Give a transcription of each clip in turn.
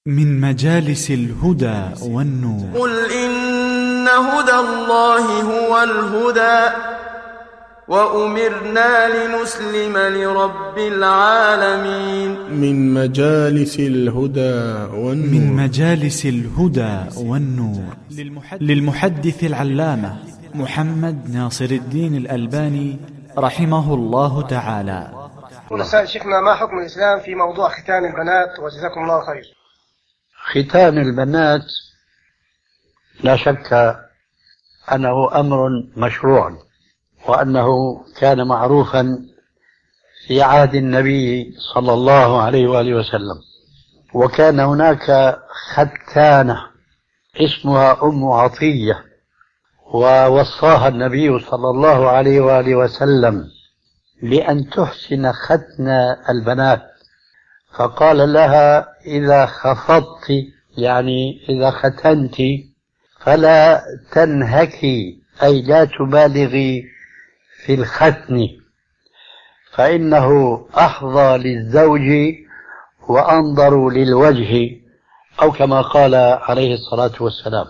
من مجالس الهدى والنور. قل إن هدى الله هو الهدى وأمرنا لنسلم لرب العالمين. من مجالس الهدى والنور. من مجالس الهدى والنور للمحدث العلامة محمد ناصر الدين الألباني رحمه الله تعالى. نسأل شيخنا ما حكم الإسلام في موضوع ختان البنات وجزاكم الله خير. ختان البنات لا شك أنه أمر مشروع، وأنه كان معروفا في عهد النبي صلى الله عليه وآله وسلم، وكان هناك ختانة اسمها أم عطية، ووصاها النبي صلى الله عليه وآله وسلم لأن تحسن ختن البنات، فقال لها إذا خفضت يعني إذا ختنت فلا تنهكي، أي لا تبالغي في الختن، فإنه أحظى للزوج وأنظر للوجه، أو كما قال عليه الصلاة والسلام.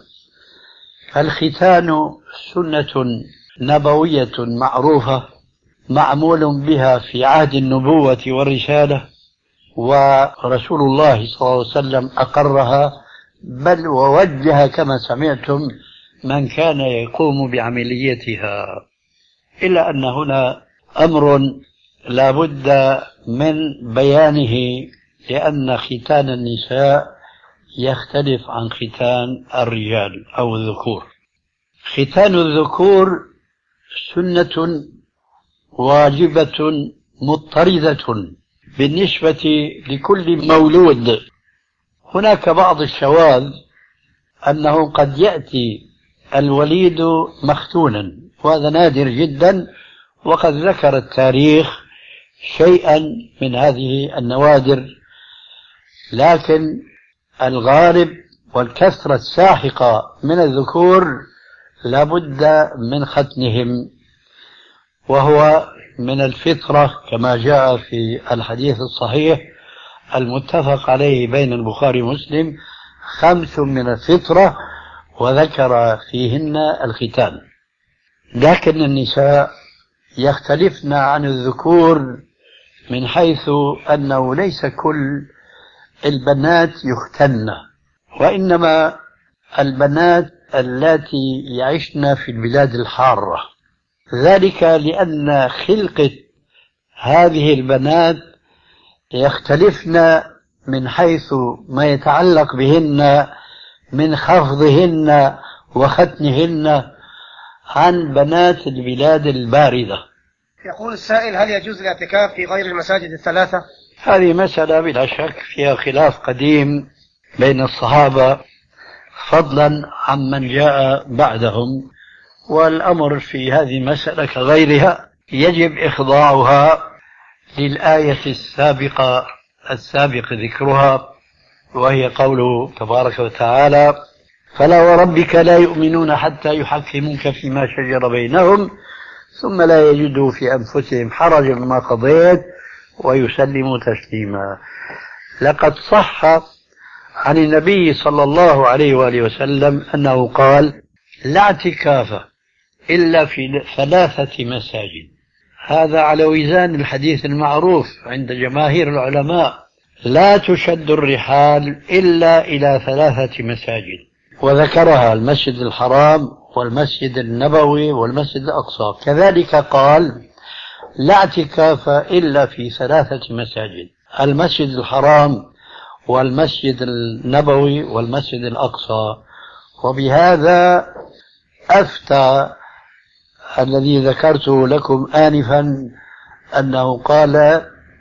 الختان سنة نبوية معروفة معمول بها في عهد النبوة والرسالة، ورسول الله صلى الله عليه وسلم أقرها، بل ووجه كما سمعتم من كان يقوم بعمليتها. إلا أن هنا أمر لا بد من بيانه، لأن ختان النساء يختلف عن ختان الرجال أو الذكور. ختان الذكور سنة واجبة مضطردة بالنسبة لكل مولود. هناك بعض الشواذ أنه قد يأتي الوليد مختونا، وهذا نادر جدا، وقد ذكر التاريخ شيئا من هذه النوادر، لكن الغالب والكثرة الساحقة من الذكور لابد من ختنهم، وهو من الفطرة كما جاء في الحديث الصحيح المتفق عليه بين البخاري ومسلم: 5 من الفطرة، وذكر فيهن الختان. لكن النساء يختلفن عن الذكور من حيث أنه ليس كل البنات يختن، وإنما البنات التي يعشن في البلاد الحارة، ذلك لأن خلقة هذه البنات يختلفن من حيث ما يتعلق بهن من خفضهن وختنهن عن بنات البلاد الباردة. يقول السائل: هل يجوز الاعتكاف في غير المساجد الثلاثة؟ هذه مسألة بلا شك فيها خلاف قديم بين الصحابة، فضلا عمن جاء بعدهم، والأمر في هذه المسألة كغيرها يجب إخضاعها للآية السابق ذكرها، وهي قوله تبارك وتعالى: فلا وربك لا يؤمنون حتى يحكموك فيما شجر بينهم ثم لا يجدوا في أنفسهم حرجا مما قضيت ويسلموا تسليما. لقد صح عن النبي صلى الله عليه وآله وسلم أنه قال: لا اعتكاف إلا في 3 مساجد. هذا على وزان الحديث المعروف عند جماهير العلماء: لا تشد الرحال إلا إلى 3 مساجد، وذكرها المسجد الحرام والمسجد النبوي والمسجد الأقصى. كذلك قال: لا اعتكاف إلا في 3 مساجد: المسجد الحرام والمسجد النبوي والمسجد الأقصى. وبهذا أفتى الذي ذكرته لكم آنفا أنه قال: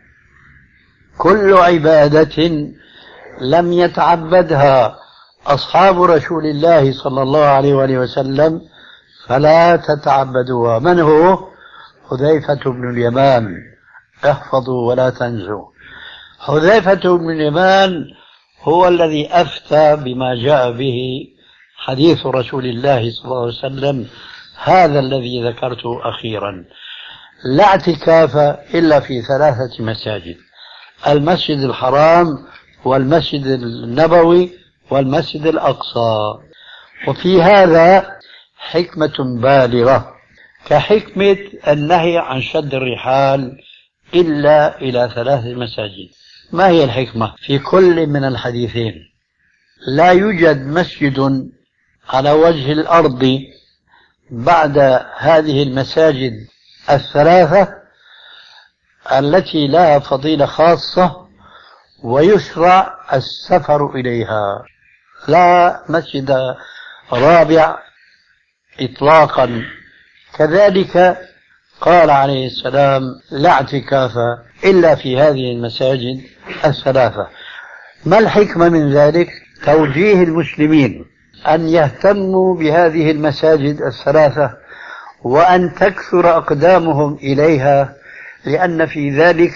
كل عبادة لم يتعبدها أصحاب رسول الله صلى الله عليه وآله وسلم فلا تتعبدوها. من هو؟ حذيفة بن اليمان، احفظوا ولا تنسوا. حذيفة بن اليمان هو الذي أفتى بما جاء به حديث رسول الله صلى الله عليه وسلم هذا الذي ذكرته أخيرا: لا اعتكاف إلا في 3 مساجد: المسجد الحرام والمسجد النبوي والمسجد الأقصى. وفي هذا حكمة بالغة كحكمة النهي عن شد الرحال إلا إلى 3 مساجد. ما هي الحكمة في كل من الحديثين؟ لا يوجد مسجد على وجه الأرض بعد هذه المساجد 3 التي لها فضيلة خاصة ويشرع السفر إليها، لا مسجد رابع إطلاقا. كذلك قال عليه السلام: لا اعتكاف إلا في هذه المساجد 3. ما الحكمة من ذلك؟ توجيه المسلمين أن يهتموا بهذه المساجد 3 وأن تكثر أقدامهم إليها، لأن في ذلك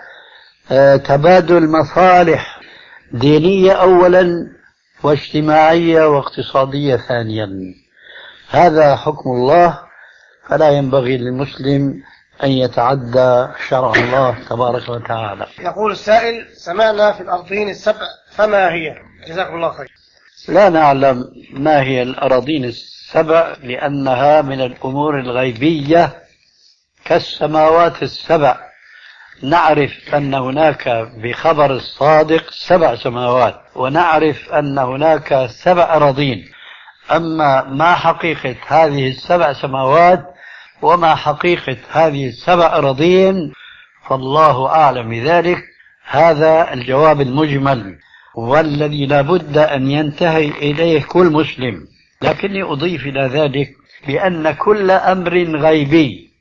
تبادل مصالح دينية أولا واجتماعية واقتصادية ثانيا. هذا حكم الله، فلا ينبغي للمسلم أن يتعدى شرع الله تبارك وتعالى. يقول السائل: سمعنا في الأرضين السبع، فما هي؟ جزاكم الله خير. لا نعلم ما هي الأراضين السبع لأنها من الأمور الغيبية كالسماوات السبع. نعرف أن هناك بخبر الصادق 7 سماوات، ونعرف أن هناك 7 أراضين. أما ما حقيقة هذه 7 سماوات وما حقيقة هذه 7 أراضين فالله أعلم بذلك. هذا الجواب المجمل والذي لا بد أن ينتهي إليه كل مسلم. لكني أضيف إلى ذلك بأن كل أمر غيبي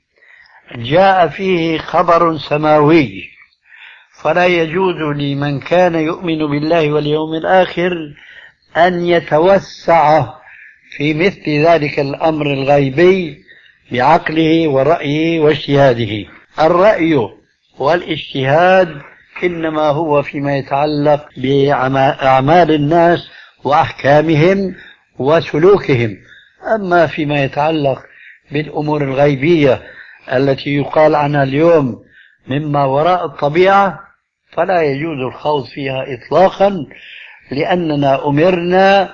جاء فيه خبر سماوي فلا يجوز لمن كان يؤمن بالله واليوم الآخر أن يتوسع في مثل ذلك الأمر الغيبي بعقله ورأيه واجتهاده. الرأي والاجتهاد إنما هو فيما يتعلق بأعمال الناس وأحكامهم وسلوكهم. أما فيما يتعلق بالأمور الغيبية التي يقال عنها اليوم مما وراء الطبيعة فلا يجوز الخوض فيها إطلاقا، لأننا أمرنا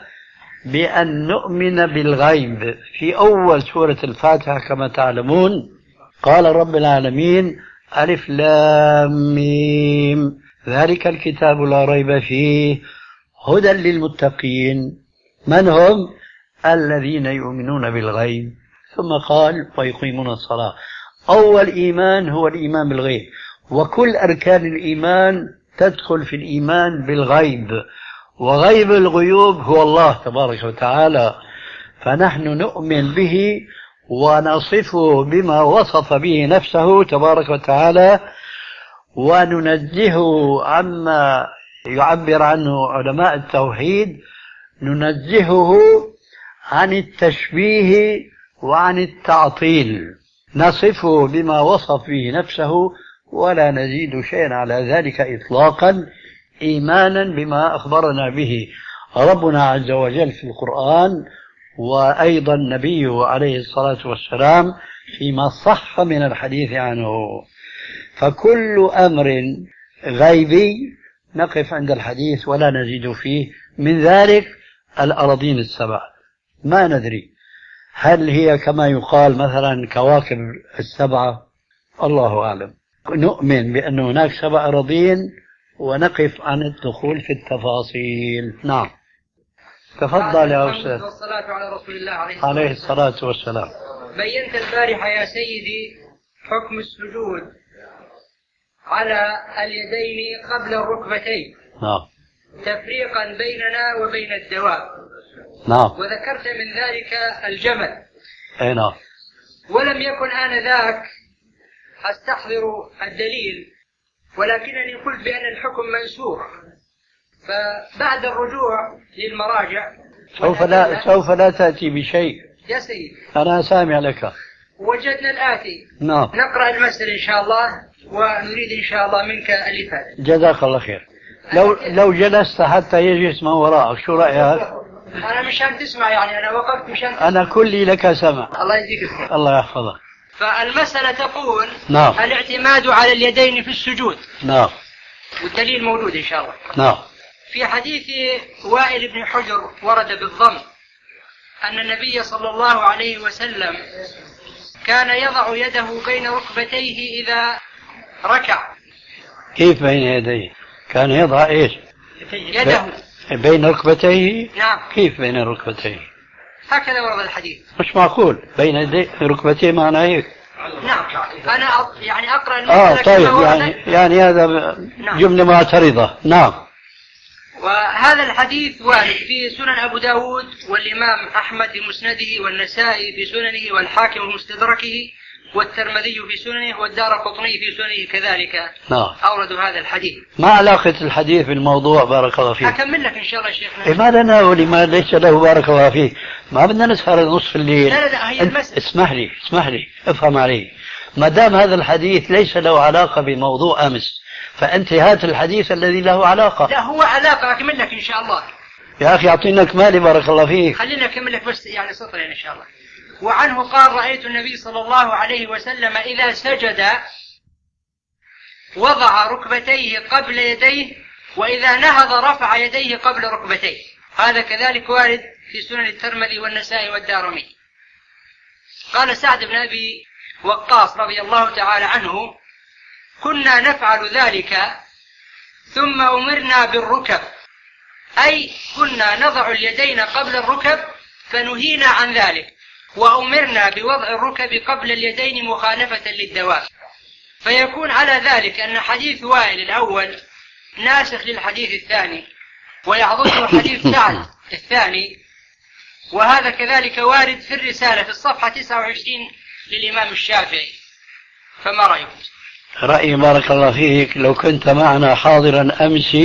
بأن نؤمن بالغيب. في أول سورة الفاتحة كما تعلمون قال رب العالمين: ألف لام ميم ذلك الكتاب لا ريب فيه هدى للمتقين. من هم؟ الذين يؤمنون بالغيب. ثم قال: ويقيمون الصلاة. أول إيمان هو الإيمان بالغيب، وكل أركان الإيمان تدخل في الإيمان بالغيب، وغيب الغيوب هو الله تبارك وتعالى. فنحن نؤمن به ونصفه بما وصف به نفسه تبارك وتعالى، وننزهه عما يعبر عنه علماء التوحيد، ننزهه عن التشبيه وعن التعطيل، نصفه بما وصف به نفسه ولا نزيد شيئا على ذلك إطلاقا، إيمانا بما أخبرنا به ربنا عز وجل في القرآن، وأيضا نبيه عليه الصلاة والسلام فيما صح من الحديث عنه. فكل أمر غيبي نقف عند الحديث ولا نزيد فيه. من ذلك الأراضين السبع، ما ندري هل هي كما يقال مثلا كواكب السبعة، الله أعلم. نؤمن بأن هناك 7 أراضين ونقف عن الدخول في التفاصيل. نعم، تفضل يا أستاذ. والصلاة على رسول الله عليه الصلاة والسلام. بينت البارحة يا سيدي حكم السجود على اليدين قبل الركبتين، نعم، تفريقا بيننا وبين الدواب، نعم، وذكرت من ذلك الجمل. أي نعم. ولم يكن آنذاك أستحضر الدليل، ولكنني قلت بأن الحكم منسوخ. فبعد الرجوع للمراجع سوف لا تأتي بشيء يا سيدي، أنا سامع لك. وجدنا الآتي. نعم، نقرأ المسألة إن شاء الله، ونريد إن شاء الله منك الإفادة. جزاك الله خير. لو جلست حتى يجلس من وراءك، شو رأيك؟ أنا مشان تسمع، يعني أنا وقفت مشان تسمع. أنا كلي لك سمع. الله يجزيك الخير. الله يحفظك. فالمسألة تقول: نعم، الاعتماد على اليدين في السجود. نعم، والدليل موجود إن شاء الله. نعم. في حديث وائل بن حجر ورد بالضم أن النبي صلى الله عليه وسلم كان يضع يده بين ركبتيه إذا ركع. كيف بين يديه؟ كان يضع إيش؟ يده بين ركبتيه؟ نعم. كيف بين ركبتيه؟ هكذا ورد الحديث. مش معقول بين يديه ركبتيه معناه هيك. نعم أنا يعني أقرأ المسألة طيب يعني هذا نعم. جملة معترضة. نعم. وهذا الحديث وارد في سنن أبو داود والإمام أحمد في مسنده والنسائي في سننه والحاكم في مستدركه والترمذي في سننه والدارقطني في سننه كذلك. نعم. أوردوا هذا الحديث. ما علاقة الحديث بالموضوع بارك الله فيك؟ أكمل لك إن شاء الله شيخنا. ما لنا ولما ليس له بارك الله فيك. ما بدنا نسهر نصف الليل. لا هي المسألة. اسمح لي افهم علي. ما دام هذا الحديث ليس له علاقة بموضوع أمس فأنت هات الحديث الذي له علاقة. لا هو علاقة أكمل لك إن شاء الله. يا أخي أعطينا كمالي بارك الله فيك. خلينا أكمل لك بس يعني سطرين إن شاء الله. وعنه قال رأيت النبي صلى الله عليه وسلم إذا سجد وضع ركبتيه قبل يديه وإذا نهض رفع يديه قبل ركبتيه. هذا كذلك وارد في سنن الترمذي والنسائي والدارمي. قال سعد بن أبي وقاص رضي الله تعالى عنه كنا نفعل ذلك ثم أمرنا بالركب، أي كنا نضع اليدين قبل الركب فنهينا عن ذلك وأمرنا بوضع الركب قبل اليدين مخالفة للدواب. فيكون على ذلك أن حديث وائل الأول ناسخ للحديث الثاني ويعضده حديث سعد الثاني. وهذا كذلك وارد في الرسالة في الصفحة 29 للإمام الشافعي. فما رأيك؟ رأيي بارك الله فيك لو كنت معنا حاضرا أمس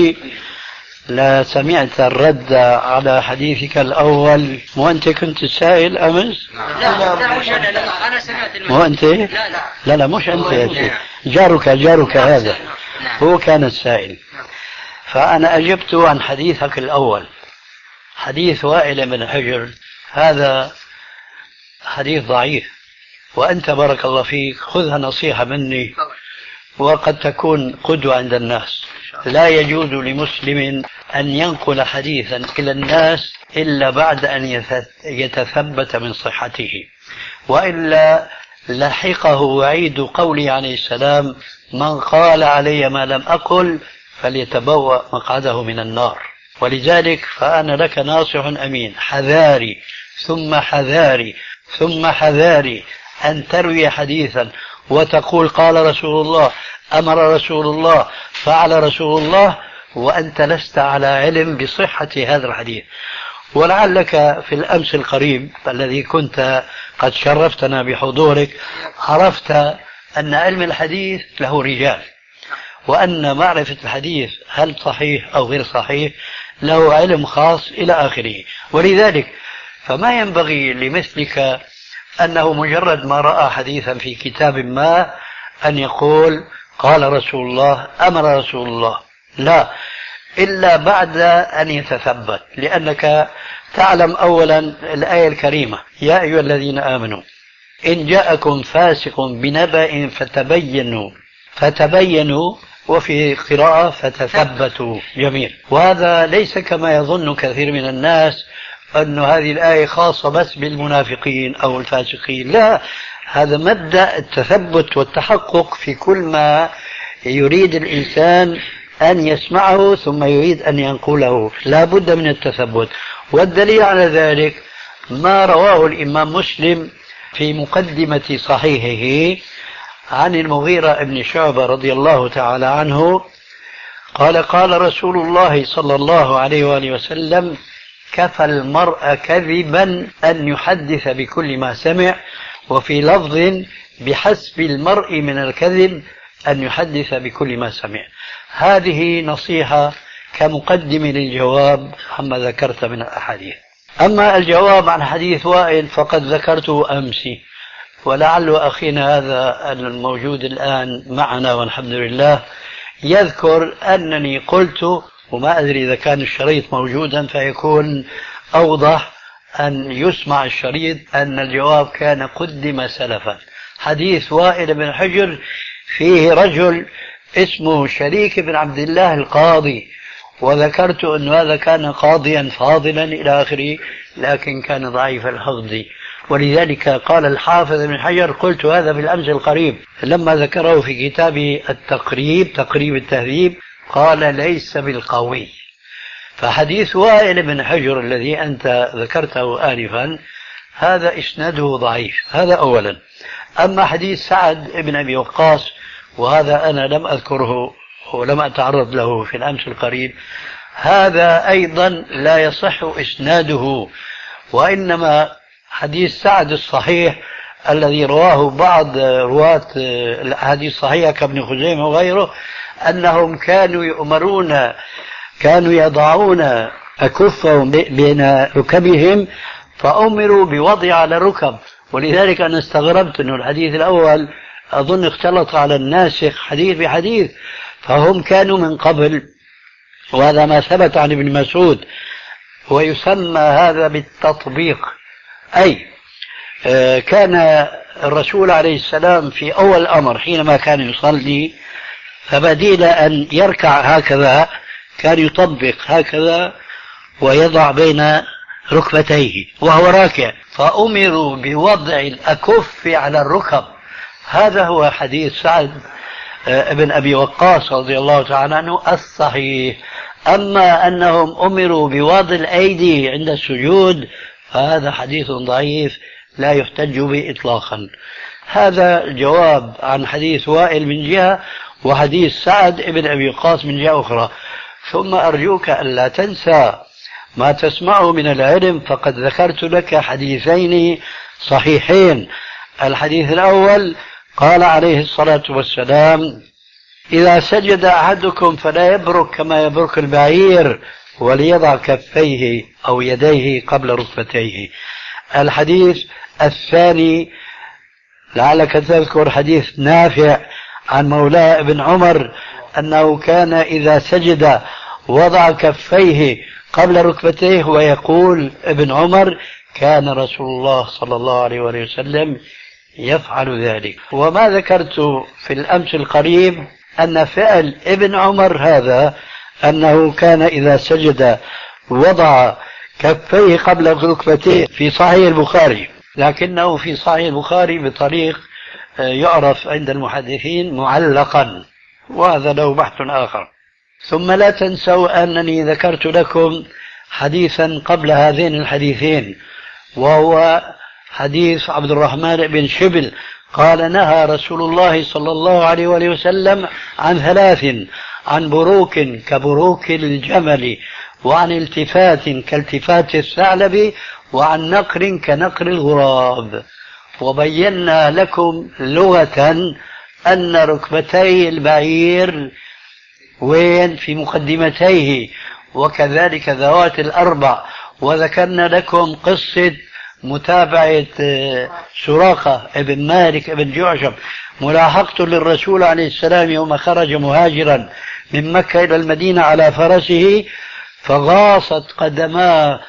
لا سمعت الرد على حديثك الأول. مو أنت كنت السائل أمس؟ لا مش أنا سمعت المسألة. مو أنت؟ لا مش أنت. جارك هذا هو كان السائل. فأنا أجبت عن حديثك الأول حديث وائل بن حجر. هذا حديث ضعيف وأنت بارك الله فيك خذها نصيحة مني وقد تكون قدوة عند الناس. لا يجوز لمسلم أن ينقل حديثا إلى الناس إلا بعد أن يتثبت من صحته، وإلا لحقه وعيد قوله عليه السلام من قال علي ما لم أقل فليتبوأ مقعده من النار. ولذلك فأنا لك ناصح أمين، حذاري ثم حذاري ثم حذاري أن تروي حديثا وتقول قال رسول الله أمر رسول الله فعل رسول الله وأنت لست على علم بصحة هذا الحديث. ولعلك في الأمس القريب الذي كنت قد شرفتنا بحضورك عرفت أن علم الحديث له رجال، وأن معرفة الحديث هل صحيح أو غير صحيح له علم خاص إلى آخره. ولذلك فما ينبغي لمثلك أنه مجرد ما رأى حديثا في كتاب ما أن يقول قال رسول الله أمر رسول الله، لا، إلا بعد أن يتثبت. لأنك تعلم أولا الآية الكريمة يا أيها الذين آمنوا إن جاءكم فاسق بنبأ فتبينوا وفي قراءة فتثبتوا. جميل. وهذا ليس كما يظن كثير من الناس أن هذه الآية خاصة بس بالمنافقين أو الفاسقين، لا، هذا مبدأ التثبت والتحقق في كل ما يريد الإنسان أن يسمعه ثم يريد أن ينقله، لا بد من التثبت. والدليل على ذلك ما رواه الإمام مسلم في مقدمة صحيحه عن المغيرة بن شعبة رضي الله تعالى عنه قال قال رسول الله صلى الله عليه وآله وسلم كفى المرء كذبا أن يحدث بكل ما سمع، وفي لفظ بحسب المرء من الكذب أن يحدث بكل ما سمع. هذه نصيحة كمقدم للجواب عما ذكرت من الأحاديث. أما الجواب عن حديث وائل فقد ذكرته أمس، ولعل أخينا هذا الموجود الآن معنا والحمد لله يذكر أنني قلت، وما أدري إذا كان الشريط موجودا فيكون أوضح أن يسمع الشريط، أن الجواب كان قدم سلفا. حديث وائل بن حجر فيه رجل اسمه شريك بن عبد الله القاضي، وذكرت أن هذا كان قاضيا فاضلا إلى آخره، لكن كان ضعيف الحفظ. ولذلك قال الحافظ ابن حجر، قلت هذا في الأمس القريب لما ذكره في كتاب التقريب، تقريب التهذيب، قال ليس بالقوي. فحديث وائل بن حجر الذي أنت ذكرته آنفا هذا إسناده ضعيف، هذا أولا. أما حديث سعد بن أبي وقاص، وهذا أنا لم أذكره ولم أتعرض له في الأمس القريب، هذا أيضا لا يصح إسناده، وإنما حديث سعد الصحيح الذي رواه بعض رواة الأحاديث الصحيحة كابن خزيمة وغيره، أنهم كانوا يضعون أكفهم بين ركبهم فأمروا بوضع على الركب. ولذلك أنا استغربت أن الحديث الأول أظن اختلط على الناسخ حديث بحديث، فهم كانوا من قبل، وهذا ما ثبت عن ابن مسعود، ويسمى هذا بالتطبيق. أي كان الرسول عليه السلام في أول الأمر حينما كان يصلي، فبديل أن يركع هكذا كان يطبق هكذا ويضع بين ركبتيه وهو راكع، فأمروا بوضع الأكف على الركب. هذا هو حديث سعد ابن أبي وقاص رضي الله تعالى عنه الصحيح. أما أنهم أمروا بوضع الأيدي عند السجود فهذا حديث ضعيف لا يحتج به إطلاقا. هذا الجواب عن حديث وائل من جهة، وحديث سعد ابن أبي وقاص من جهة أخرى. ثم أرجوك ألا تنسى ما تسمعه من العلم، فقد ذكرت لك حديثين صحيحين. الحديث الأول قال عليه الصلاة والسلام: إذا سجد أحدكم فلا يبرك كما يبرك البعير، وليضع كفيه أو يديه قبل ركبتيه. الحديث الثاني لعلك تذكر حديث نافع عن مولاه ابن عمر أنه كان إذا سجد وضع كفيه قبل ركبتيه، ويقول ابن عمر: كان رسول الله صلى الله عليه وسلم يفعل ذلك. وما ذكرت في الأمس القريب أن فعل ابن عمر هذا أنه كان إذا سجد وضع كفيه قبل ركبتيه في صحيح البخاري، لكنه في صحيح البخاري بطريق يعرف عند المحدثين معلقا، وهذا له بحث آخر. ثم لا تنسوا أنني ذكرت لكم حديثا قبل هذين الحديثين، وهو حديث عبد الرحمن بن شبل قال: نهى رسول الله صلى الله عليه وسلم عن ثلاث: عن بروك كبروك الجمل، وعن التفات كالتفات الثعلب، وعن نقر كنقر الغراب. وبينا لكم لغة أن ركبتي البعير وين؟ في مقدمتيه، وكذلك ذوات الأربع. وذكرنا لكم قصة متابعة سراقة ابن مالك ابن جعشم، ملاحقته للرسول عليه السلام يوم خرج مهاجرا من مكة إلى المدينة على فرسه، فغاصت قدما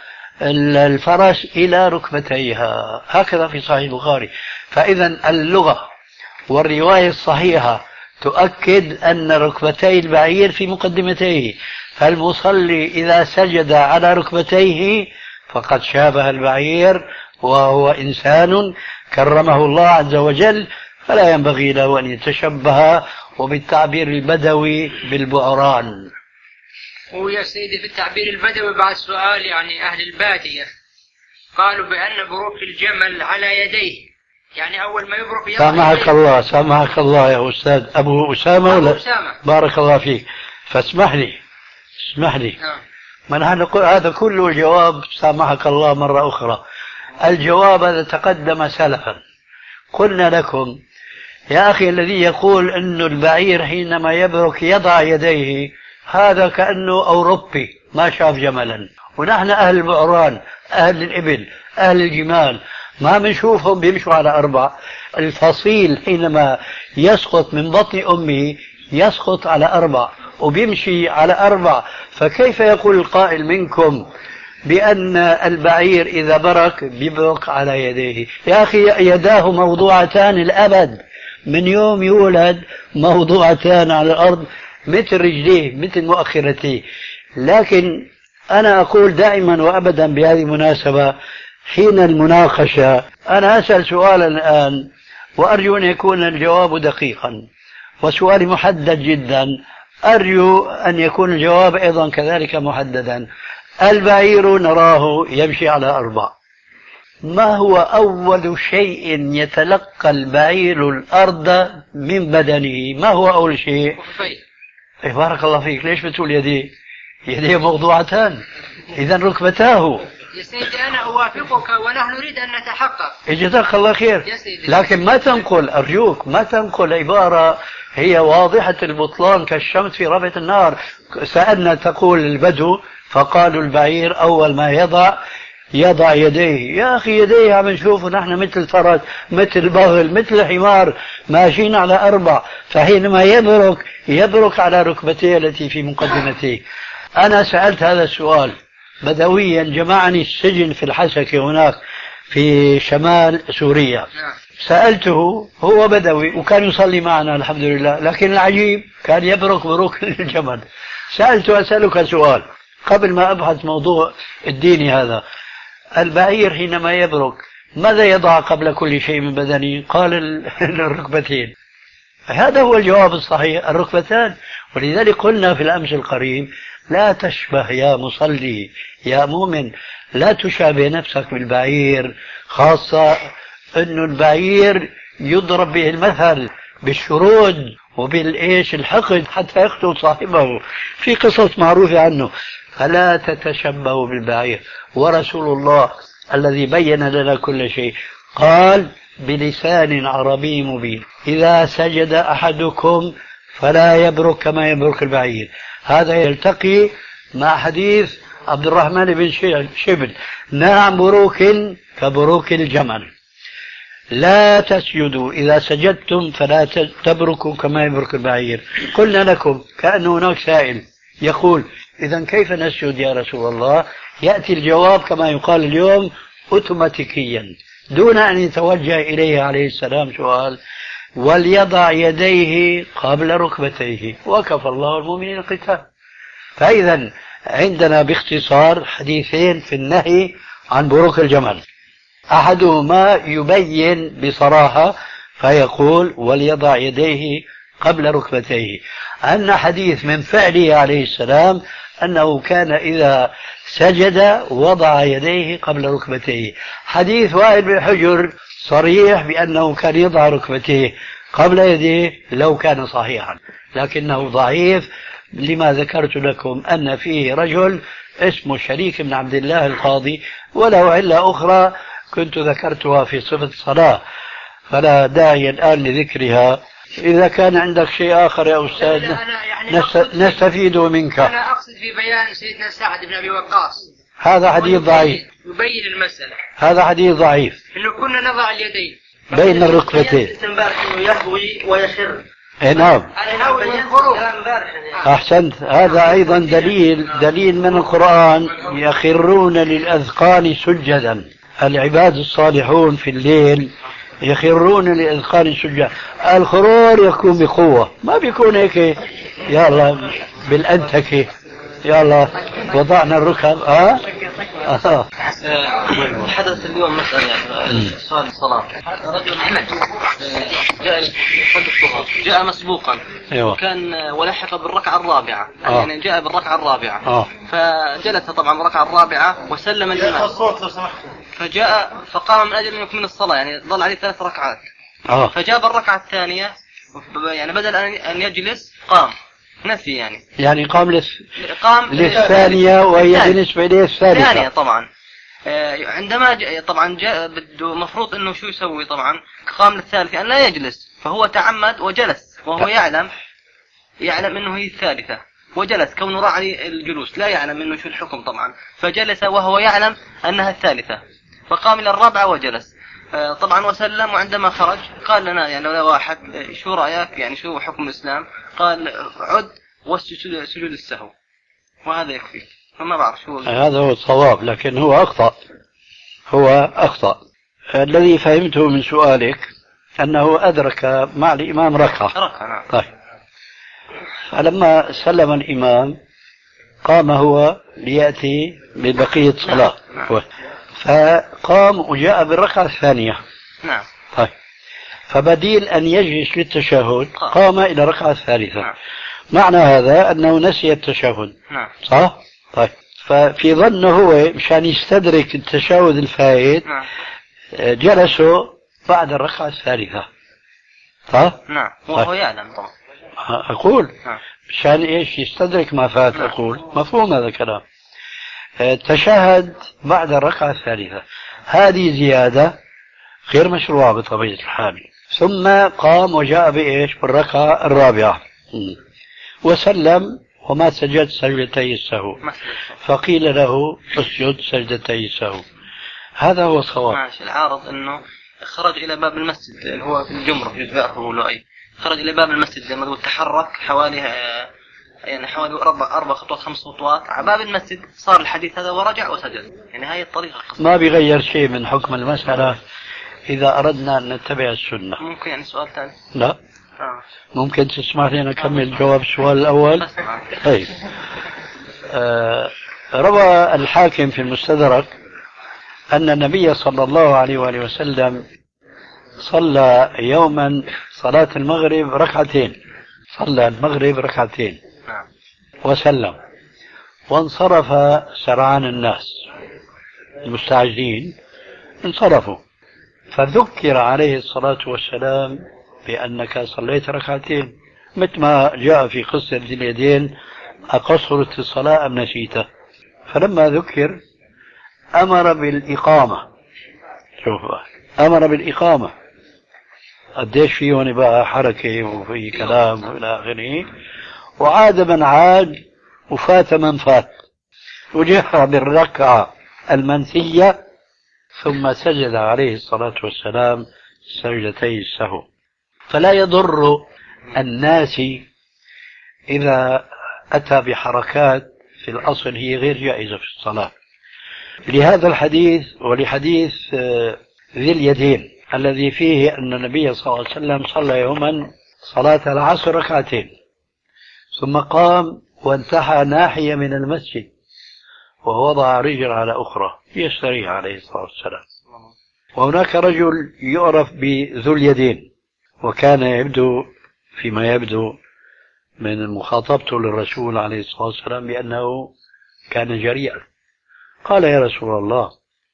الفرس إلى ركبتيها، هكذا في صحيح البخاري. فإذا اللغة والرواية الصحيحة تؤكد أن ركبتي البعير في مقدمتيه، فالمصلي إذا سجد على ركبتيه فقد شابه البعير، وهو إنسان كرمه الله عز وجل، فلا ينبغي له أن يتشبه، وبالتعبير البدوي بالبعران. ويا سيدي في التعبير البدوي بعد سؤال يعني أهل البادية قالوا بأن بروك الجمل على يديه، يعني أول ما يبرك سامحك الله يا أستاذ أبو أسامة ولا أسامة. بارك الله فيك. فاسمح لي ما نحن نقول هذا كله جواب سامحك الله مرة أخرى. الجواب هذا تقدم سلفا. قلنا لكم يا أخي الذي يقول أن البعير حينما يبرك يضع يديه هذا كأنه أوروبي ما شاف جملا، ونحن أهل البعران أهل الإبل أهل الجمال ما بنشوفهم بيمشوا على أربع. الفصيل حينما يسقط من بطن أمه يسقط على أربع وبيمشي على أربع، فكيف يقول القائل منكم بأن البعير إذا برك بيبرك على يديه؟ يا أخي يداه موضوعتان الأبد، من يوم يولد موضوعتان على الأرض مثل رجليه مثل مؤخرتيه. لكن أنا أقول دائما وأبدا بهذه المناسبة حين المناقشة، أنا أسأل سؤالا الآن وأرجو أن يكون الجواب دقيقا، وسؤالي محدد جدا، أرجو أن يكون الجواب أيضا كذلك محددا. البعير نراه يمشي على 4، ما هو أول شيء يتلقى البعير الأرض من بدنه؟ ما هو أول شيء؟ بارك الله فيك. ليش بتقول يديه؟ يديه موضوعتان، إذا ركبتاه. يا سيدي أنا أوافقك ونحن نريد أن نتحقق. جزاك الله خير. لكن ما تنقل، أرجوك ما تنقل عبارة هي واضحة البطلان كالشمس في ربعة النار. سألنا تقول البدو فقالوا البعير أول ما يضع يديه. يا أخي يديه عم نشوفه نحن مثل فرس، مثل بغل، مثل حمار ماشيين على 4، فحينما يبرك على ركبتيه التي في مقدمته. أنا سألت هذا السؤال بدويا، جمعني السجن في الحسكة هناك في شمال سوريا. سألته، هو بدوي وكان يصلي معنا الحمد لله، لكن العجيب كان يبرك بروك الجمل. سألته أسألك سؤال قبل ما أبحث موضوع الديني هذا، البعير حينما يبرك ماذا يضع قبل كل شيء من بدنه؟ قال الركبتين. هذا هو الجواب الصحيح، الركبتان. ولذلك قلنا في الأمس القريب لا تشبه يا مصلي يا مؤمن، لا تشابه نفسك بالبعير، خاصة أن البعير يضرب به المثل بالشرود وبالإيش الحقد حتى يقتل صاحبه، في قصص معروفة عنه. فلا تتشبهوا بالبعير. ورسول الله الذي بين لنا كل شيء قال بلسان عربي مبين: إذا سجد أحدكم فلا يبرك كما يبرك البعير. هذا يلتقي مع حديث عبد الرحمن بن شبل: نعم بروك كبروك الجمل. لا تسجدوا، إذا سجدتم فلا تبركوا كما يبرك البعير. قلنا لكم كأن هناك سائل يقول: إذا كيف نسجد يا رسول الله؟ يأتي الجواب كما يقال اليوم أوتوماتيكيا دون أن يتوجه إليه عليه السلام سؤال: وليضع يديه قبل ركبتيه وكفى الله المؤمنين القتال. فإذا عندنا باختصار حديثين في النهي عن بروك الجمل، أحدهما يبين بصراحة فيقول: وليضع يديه قبل ركبتيه، أن حديث من فعله عليه السلام أنه كان إذا سجد وضع يديه قبل ركبتيه. حديث وائل بن حجر صريح بأنه كان يضع ركبتيه قبل يديه لو كان صحيحا، لكنه ضعيف لما ذكرت لكم أن فيه رجل اسمه شريك بن عبد الله القاضي، وله علة أخرى كنت ذكرتها في صفة الصلاة فلا داعي الآن لذكرها. إذا كان عندك شيء آخر يا أستاذ نستفيد منك. أنا أقصد في بيان سيدنا سعد بن أبي وقاص، هذا حديث ضعيف، يبين المسألة. هذا حديث ضعيف، إنه كنا نضع اليدين بين الركبتين. إنه يهوي ويخر. نعم أحسنت. هذا أيضا دليل من القرآن: يخرون للأذقان سجدا. العباد الصالحون في الليل يخرون للأذقان سجدا. الخرور يكون بقوة، ما بيكون هيك يلا بالأنتكة يلا وضعنا الركب. حدث اليوم مسألة سؤال الصلاة. رجل جاء مسبوقا، وكان ولحق بالركعة الرابعة، يعني جاء بالركعة الرابعة، فجلس طبعا بالركعة الرابعة وسلم الإمام، فجاء فقام من أجل أن يكمل الصلاة، يعني ظل عليه 3 ركعات. فجاء بالركعة الثانية، يعني بدل أن يجلس قام نفي، يعني قام للثانية، وهي بالنسبة إليه الثالثة طبعا. عندما طبعا جاء بده مفروض انه شو يسوي؟ طبعا قام للثالثة ان لا يجلس، فهو تعمد وجلس وهو يعلم انه هي الثالثة وجلس، كونه راعي الجلوس لا يعلم انه شو الحكم طبعا، فجلس وهو يعلم انها الثالثة، فقام الى الرابعة وجلس طبعا وسلم. وعندما خرج قال لنا يعني لو واحد شو رأيك، يعني شو حكم الإسلام؟ قال: عد واسجد سجود السهو، وهذا يكفي. فما بعرف شو هذا هو الصواب، لكن هو أخطأ. الذي فهمته من سؤالك أنه أدرك مع الإمام ركعة. نعم. طيب، فلما سلم الإمام قام هو ليأتي ببقية صلاة. فقام وجاء بالركعة الثانية. نعم. طيب، فبديل أن يجلس للتشهد قام إلى الركعة الثالثة. نعم. معنى هذا أنه نسي التشهد. نعم. صح؟ طيب، ففي ظنه هو مشان يستدرك التشهد الفائت نعم. جلسوا بعد الركعة الثالثة. صح؟ نعم. وهو يعلم طبعا. أقول نعم. مشان إيش يستدرك ما فات. نعم. أقول مفهوم هذا الكلام. تشهد بعد الركعة الثالثة، هذه زيادة غير مشروعة بطبيعة الحال. ثم قام وجاء بإيش بالركعة الرابعة وسلم وما سجد سجدتي السهو، فقيل له اسجد سجدتي السهو. هذا هو الصواب. ماشي. العارض انه خرج الى باب المسجد اللي هو في الجمرة في جزء لؤي، خرج الى باب المسجد لما تحرك حوالي أربع خطوات 5 خطوات على باب المسجد، صار الحديث هذا ورجع وسجد. يعني هاي الطريقة القصة. ما بيغير شيء من حكم المسألة إذا أردنا أن نتبع السنة. ممكن يعني سؤال ثاني؟ لا. ممكن تسمح لي أكمل جواب السؤال الأول؟ طيب. روى الحاكم في المستدرك أن النبي صلى الله عليه وآله وسلم صلى يوما صلاة المغرب ركعتين، صلى المغرب ركعتين وسلم، وانصرف سرعان الناس المستعجلين انصرفوا، فذكر عليه الصلاة والسلام بأنك صليت ركعتين، مثل ما جاء في قصة ذي اليدين أقصرت الصلاة أم نسيته. فلما ذكر أمر بالإقامة. شوف، أمر بالإقامة. قديش فيه هون بقى حركة وفي كلام وإلى آخره. وعاد من عاد وفات من فات، وجاء بالركعة المنسية ثم سجد عليه الصلاة والسلام سجدتي السهو. فلا يضر الناس إذا أتى بحركات في الأصل هي غير جائزة في الصلاة، لهذا الحديث ولحديث ذي اليدين الذي فيه أن النبي صلى الله عليه وسلم صلى يوما صلاة العصر ركعتين ثم قام وانتحى ناحية من المسجد ووضع رجل على أخرى يستريح عليه الصلاة والسلام. وهناك رجل يعرف بذو اليدين، وكان يبدو فيما يبدو من مخاطبته للرسول عليه الصلاة والسلام بأنه كان جريئا. قال: يا رسول الله،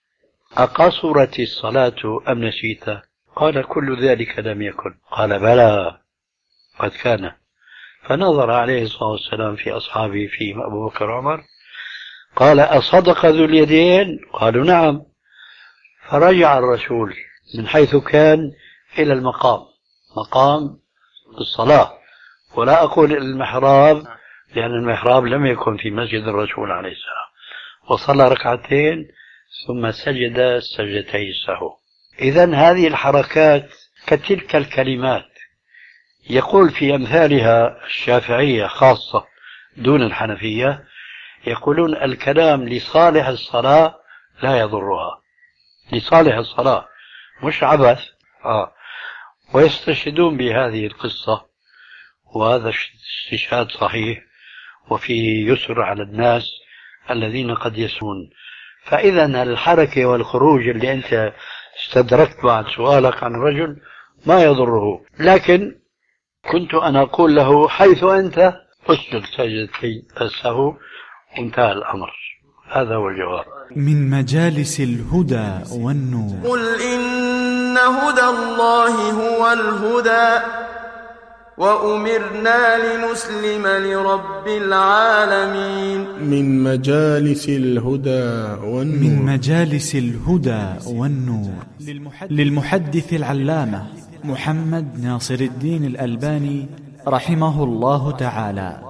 أقصرت الصلاة أم نسيت؟ قال: كل ذلك لم يكن. قال: بلى قد كان. فنظر عليه الصلاة والسلام في أصحابه فيهم أبو بكر وعمر، قال: أصدق ذو اليدين؟ قالوا: نعم. فرجع الرسول من حيث كان إلى المقام، مقام الصلاة، ولا أقول المحراب لأن المحراب لم يكن في مسجد الرسول عليه السلام، وصلى ركعتين ثم سجد سجدتي السهو. إذن هذه الحركات كتلك الكلمات يقول في أمثالها الشافعية خاصة دون الحنفية، يقولون الكلام لصالح الصلاة لا يضرها، لصالح الصلاة مش عبث. ويستشهدون بهذه القصة، وهذا استشهاد صحيح وفيه يسر على الناس الذين قد يسون. فإذا الحركة والخروج اللي أنت استدركت بعد سؤالك عن الرجل ما يضره، لكن كنت أنا أقول له حيث أنت اسجد سجدتي السهو وانتهى الأمر. هذا هو الجواب. من مجالس الهدى والنور. قل إن هدى الله هو الهدى وأمرنا لنسلم لرب العالمين. من مجالس الهدى والنور. من مجالس الهدى والنور للمحدث العلامة محمد ناصر الدين الألباني رحمه الله تعالى.